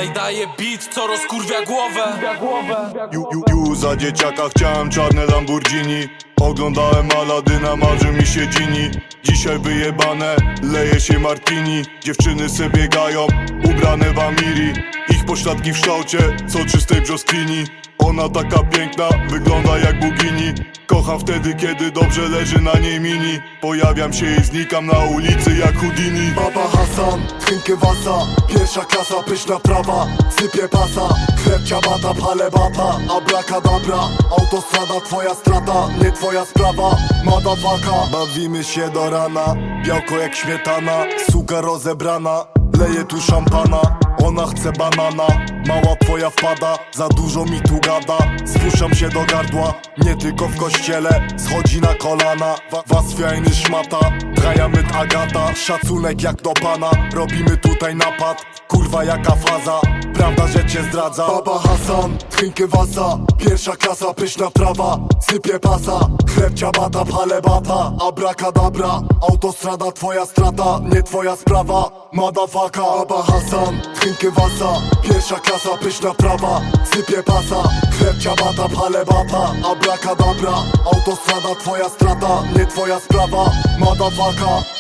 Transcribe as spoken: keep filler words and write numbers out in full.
i daje beat, co rozkurwia głowę. Ju, ju, ju, za dzieciaka chciałem czarne Lamborghini. Oglądałem Aladyna, marzy mi się Gini. Dzisiaj wyjebane, leje się martini. Dziewczyny se biegają, ubrane w Amiri. Ich pośladki w kształcie soczystej brzoskwini. Ona taka piękna, wygląda jak bogini. Kocham wtedy, kiedy dobrze leży na niej mini. Pojawiam się i znikam na ulicy jak Houdini. Baba Hasan, trinkę wasa, pierwsza klasa, pyszna prawa. Sypie pasa, chleb ciabata, pale bata. Abracadabra, autostrada twoja strata, nie twoja sprawa, madafaka. Bawimy się do rana, białko jak śmietana. Suka rozebrana, leje tu szampana. Ona chce banana, mała twoja wpada. Za dużo mi tu gada, spuszczam się do gardła. Nie tylko w kościele, schodzi na kolana. Wa was fiajny szmata, trajamy Agata. Szacunek jak do pana, robimy tutaj napad. Kurwa jaka faza, prawda że cię zdradza. Baba Hasan, trinkę wasa, pierwsza klasa, pyszna prawa. Sypie pasa, chleb ciabata, pale bata. Abracadabra, autostrada twoja strata, nie twoja sprawa, madafaka. Baba Hasan, trinkę wasa, pierwsza klasa, pyszna prawa. Sypie pasa, chleb ciabata, pale bata. Abracadabra, autostrada twoja strata, nie twoja sprawa, madafaka.